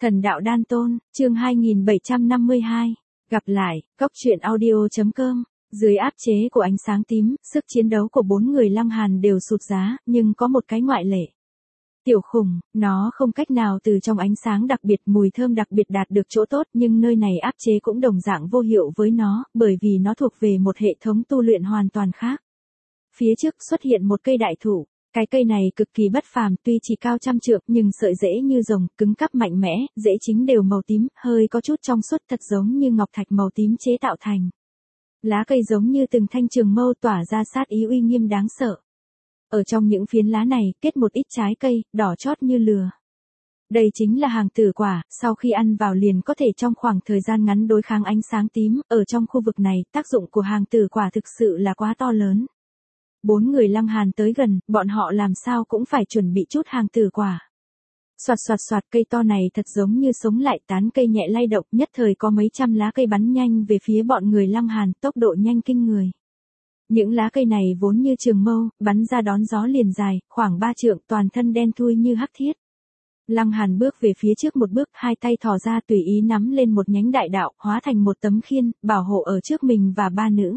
Thần đạo đan tôn, chương 2752. Gặp lại, cốc truyện audio.com. Dưới áp chế của ánh sáng tím, sức chiến đấu của 4 người Lăng Hàn đều sụt giá, nhưng có một cái ngoại lệ. Tiểu khủng, nó không cách nào từ trong ánh sáng đặc biệt mùi thơm đặc biệt đạt được chỗ tốt, nhưng nơi này áp chế cũng đồng dạng vô hiệu với nó, bởi vì nó thuộc về một hệ thống tu luyện hoàn toàn khác. Phía trước xuất hiện một cây đại thụ. Cái cây này cực kỳ bất phàm, tuy chỉ cao trăm trượng nhưng sợi rễ như rồng, cứng cáp mạnh mẽ, rễ chính đều màu tím, hơi có chút trong suốt thật giống như ngọc thạch màu tím chế tạo thành. Lá cây giống như từng thanh trường mâu tỏa ra sát ý uy nghiêm đáng sợ. Ở trong những phiến lá này, kết một ít trái cây, đỏ chót như lửa. Đây chính là hàng tử quả, sau khi ăn vào liền có thể trong khoảng thời gian ngắn đối kháng ánh sáng tím, ở trong khu vực này, tác dụng của hàng tử quả thực sự là quá to lớn. 4 người Lăng Hàn tới gần, bọn họ làm sao cũng phải chuẩn bị chút hàng tử quả. Soạt soạt soạt, cây to này thật giống như sống lại, tán cây nhẹ lay động, nhất thời có mấy trăm lá cây bắn nhanh về phía bọn người Lăng Hàn, tốc độ nhanh kinh người. Những lá cây này vốn như trường mâu, bắn ra đón gió liền dài, khoảng 3 trượng, toàn thân đen thui như hắc thiết. Lăng Hàn bước về phía trước một bước, hai tay thò ra tùy ý nắm lên một nhánh đại đạo, hóa thành một tấm khiên, bảo hộ ở trước mình và ba nữ.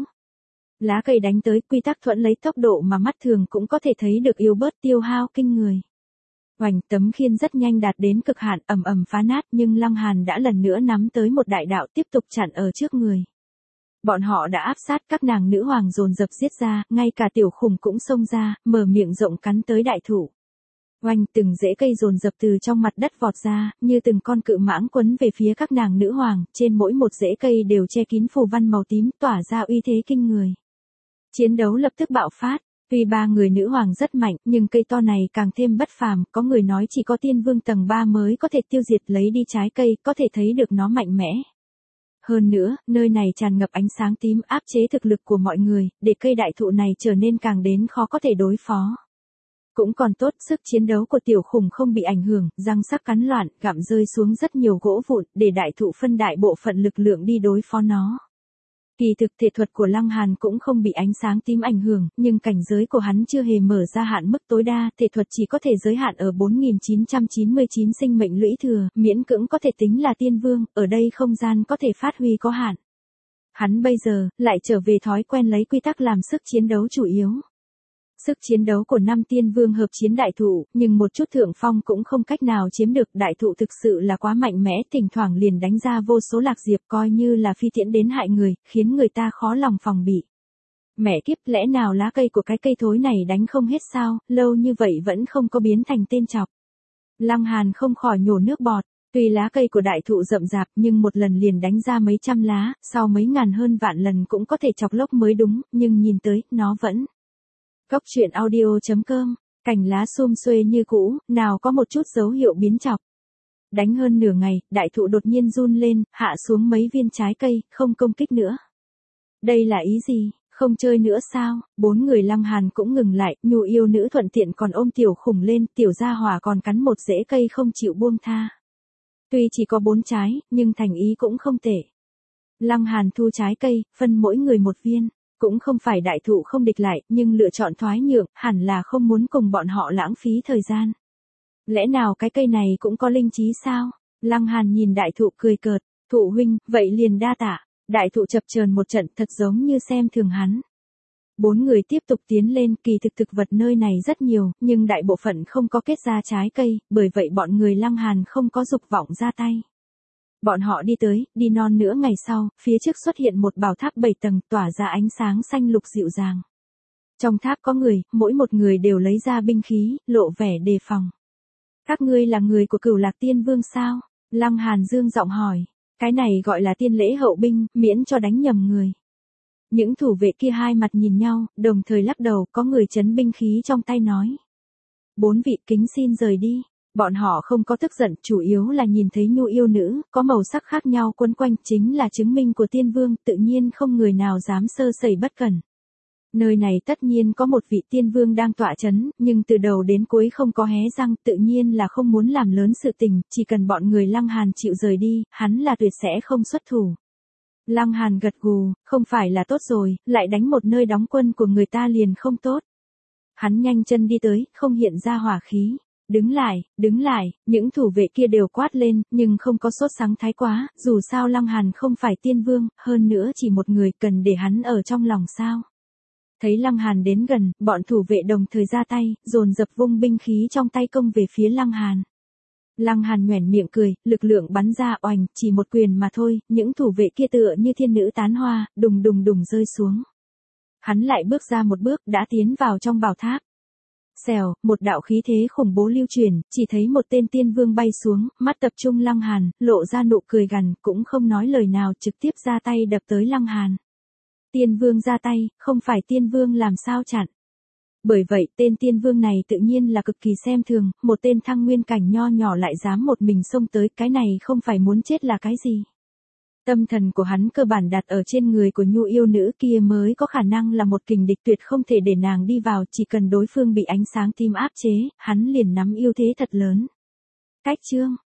Lá cây đánh tới, quy tắc thuẫn lấy tốc độ mà mắt thường cũng có thể thấy được yếu bớt tiêu hao kinh người. Oành, tấm khiên rất nhanh đạt đến cực hạn, ầm ầm phá nát, nhưng Lăng Hàn đã lần nữa nắm tới một đại đạo tiếp tục chặn ở trước người. Bọn họ đã áp sát, các nàng nữ hoàng dồn dập giết ra, ngay cả tiểu khủng cũng xông ra, mở miệng rộng cắn tới đại thụ. Oanh, từng rễ cây dồn dập từ trong mặt đất vọt ra, như từng con cự mãng quấn về phía các nàng nữ hoàng, trên mỗi một rễ cây đều che kín phù văn màu tím, tỏa ra uy thế kinh người. Chiến đấu lập tức bạo phát, tuy 3 người nữ hoàng rất mạnh, nhưng cây to này càng thêm bất phàm, có người nói chỉ có tiên vương tầng 3 mới có thể tiêu diệt lấy đi trái cây, có thể thấy được nó mạnh mẽ. Hơn nữa, nơi này tràn ngập ánh sáng tím áp chế thực lực của mọi người, để cây đại thụ này trở nên càng đến khó có thể đối phó. Cũng còn tốt, sức chiến đấu của tiểu khủng không bị ảnh hưởng, răng sắc cắn loạn, gặm rơi xuống rất nhiều gỗ vụn, để đại thụ phân đại bộ phận lực lượng đi đối phó nó. Kỳ thực thể thuật của Lăng Hàn cũng không bị ánh sáng tím ảnh hưởng, nhưng cảnh giới của hắn chưa hề mở ra hạn mức tối đa, thể thuật chỉ có thể giới hạn ở 4999 sinh mệnh lũy thừa, miễn cưỡng có thể tính là tiên vương, ở đây không gian có thể phát huy có hạn. Hắn bây giờ, lại trở về thói quen lấy quy tắc làm sức chiến đấu chủ yếu. Sức chiến đấu của 5 tiên vương hợp chiến đại thụ, nhưng một chút thượng phong cũng không cách nào chiếm được, đại thụ thực sự là quá mạnh mẽ, thỉnh thoảng liền đánh ra vô số lạc diệp coi như là phi tiễn đến hại người, khiến người ta khó lòng phòng bị. Mẹ kiếp, lẽ nào lá cây của cái cây thối này đánh không hết sao, lâu như vậy vẫn không có biến thành tên chọc. Lăng Hàn không khỏi nhổ nước bọt, tuy lá cây của đại thụ rậm rạp nhưng một lần liền đánh ra mấy trăm lá, sau mấy ngàn hơn vạn lần cũng có thể chọc lốc mới đúng, nhưng nhìn tới, nó vẫn. Cốc truyện audio.com, cành lá sum xuê như cũ, nào có một chút dấu hiệu biến chọc. Đánh hơn nửa ngày, đại thụ đột nhiên run lên, hạ xuống mấy viên trái cây, không công kích nữa. Đây là ý gì, không chơi nữa sao? 4 người Lăng Hàn cũng ngừng lại, nhu yêu nữ thuận tiện còn ôm tiểu khủng lên, tiểu gia hỏa còn cắn một rễ cây không chịu buông tha. Tuy chỉ có 4 trái, nhưng thành ý cũng không tệ. Lăng Hàn thu trái cây, phân mỗi người một viên. Cũng không phải đại thụ không địch lại, nhưng lựa chọn thoái nhượng, hẳn là không muốn cùng bọn họ lãng phí thời gian. Lẽ nào cái cây này cũng có linh trí sao? Lăng Hàn nhìn đại thụ cười cợt, thụ huynh, vậy liền đa tạ. Đại thụ chập chờn một trận thật giống như xem thường hắn. 4 người tiếp tục tiến lên, kỳ thực thực vật nơi này rất nhiều, nhưng đại bộ phận không có kết ra trái cây, bởi vậy bọn người Lăng Hàn không có dục vọng ra tay. Bọn họ đi tới, đi non nữa ngày sau, phía trước xuất hiện một bảo tháp 7 tầng, tỏa ra ánh sáng xanh lục dịu dàng. Trong tháp có người, mỗi một người đều lấy ra binh khí, lộ vẻ đề phòng. Các ngươi là người của Cửu Lạc Tiên Vương sao? Lăng Hàn dương giọng hỏi. Cái này gọi là tiên lễ hậu binh, miễn cho đánh nhầm người. Những thủ vệ kia hai mặt nhìn nhau, đồng thời lắc đầu, có người chấn binh khí trong tay nói. 4 vị kính xin rời đi. Bọn họ không có tức giận, chủ yếu là nhìn thấy nhu yêu nữ, có màu sắc khác nhau quấn quanh, chính là chứng minh của tiên vương, tự nhiên không người nào dám sơ sẩy bất cẩn. Nơi này tất nhiên có một vị tiên vương đang tọa chấn, nhưng từ đầu đến cuối không có hé răng, tự nhiên là không muốn làm lớn sự tình, chỉ cần bọn người Lăng Hàn chịu rời đi, hắn là tuyệt sẽ không xuất thủ. Lăng Hàn gật gù, không phải là tốt rồi, lại đánh một nơi đóng quân của người ta liền không tốt. Hắn nhanh chân đi tới, không hiện ra hỏa khí. đứng lại, những thủ vệ kia đều quát lên, nhưng không có sốt sắng thái quá, dù sao Lăng Hàn không phải tiên vương, hơn nữa chỉ một người cần để hắn ở trong lòng sao. Thấy Lăng Hàn đến gần, bọn thủ vệ đồng thời ra tay, dồn dập vung binh khí trong tay công về phía Lăng Hàn. Lăng Hàn nhoẻn miệng cười, lực lượng bắn ra oành, chỉ một quyền mà thôi, những thủ vệ kia tựa như thiên nữ tán hoa, đùng đùng đùng rơi xuống. Hắn lại bước ra một bước, đã tiến vào trong bảo tháp. Xèo, một đạo khí thế khủng bố lưu truyền, chỉ thấy một tên tiên vương bay xuống, mắt tập trung Lăng Hàn, lộ ra nụ cười gằn, cũng không nói lời nào, trực tiếp ra tay đập tới Lăng Hàn. Tiên vương ra tay, không phải tiên vương làm sao chặn. Bởi vậy, tên tiên vương này tự nhiên là cực kỳ xem thường, một tên thăng nguyên cảnh nho nhỏ lại dám một mình xông tới, cái này không phải muốn chết là cái gì. Tâm thần của hắn cơ bản đặt ở trên người của nhu yêu nữ kia mới có khả năng là một kình địch tuyệt không thể để nàng đi vào, chỉ cần đối phương bị ánh sáng tím áp chế, hắn liền nắm ưu thế thật lớn. Cách chương